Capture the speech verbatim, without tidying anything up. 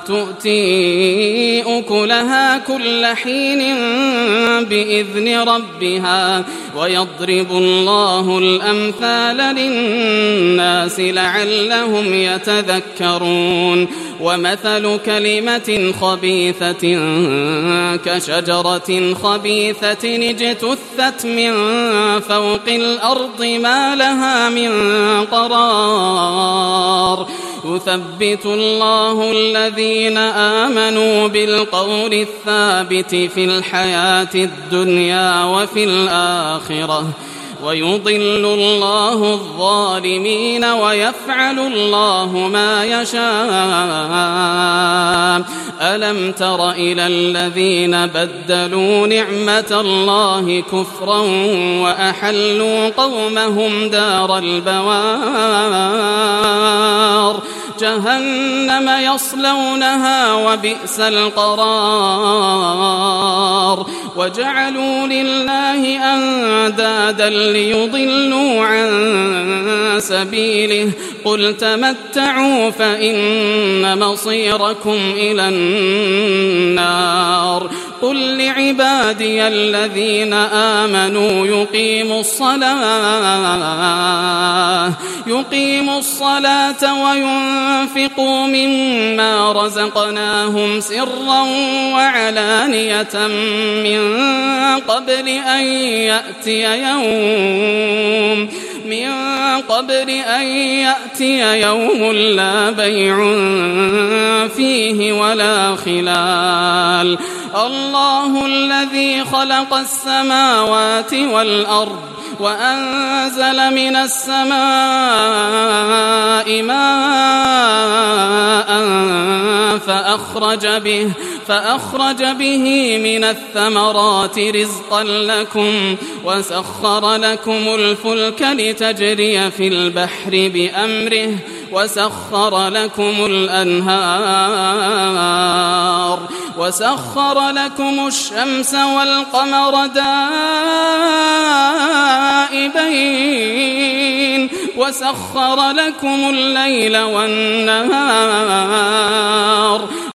تؤتي أكلها كل حين بإذن ربها ويضرب الله الأمثال للناس لعلهم يتذكرون ومثل كلمة خبيثة كشجرة خبيثة اجتثت من فوق الأرض ما لها من قرار يثبت الله الذين آمنوا بالقول الثابت في الحياة الدنيا وفي الآخرة ويضل الله الظالمين ويفعل الله ما يشاء ألم تر إلى الذين بدلوا نعمة الله كفرا وأحلوا قومهم دار البوار جهنم يصلونها وبئس القرار وجعلوا لله أندادا ليضلوا عن سبيله قل تمتعوا فإن مصيركم إلى النار قل لعبادي الذين آمنوا يقيموا الصلاة يقيموا الصلاة وينفقوا مما رزقناهم سرا وعلانية من قبل أن يأتي يوم من قبل أن يأتي يوم لا بيع فيه ولا خلال الله الذي خلق السماوات والأرض وأنزل من السماء ماء فأخرج به فأخرج به من الثمرات رزقا لكم وسخر لكم الفلك لتجري في البحر بأمره وسخر لكم الأنهار وسخر لكم الشمس والقمر دائبين وسخر لكم الليل والنهار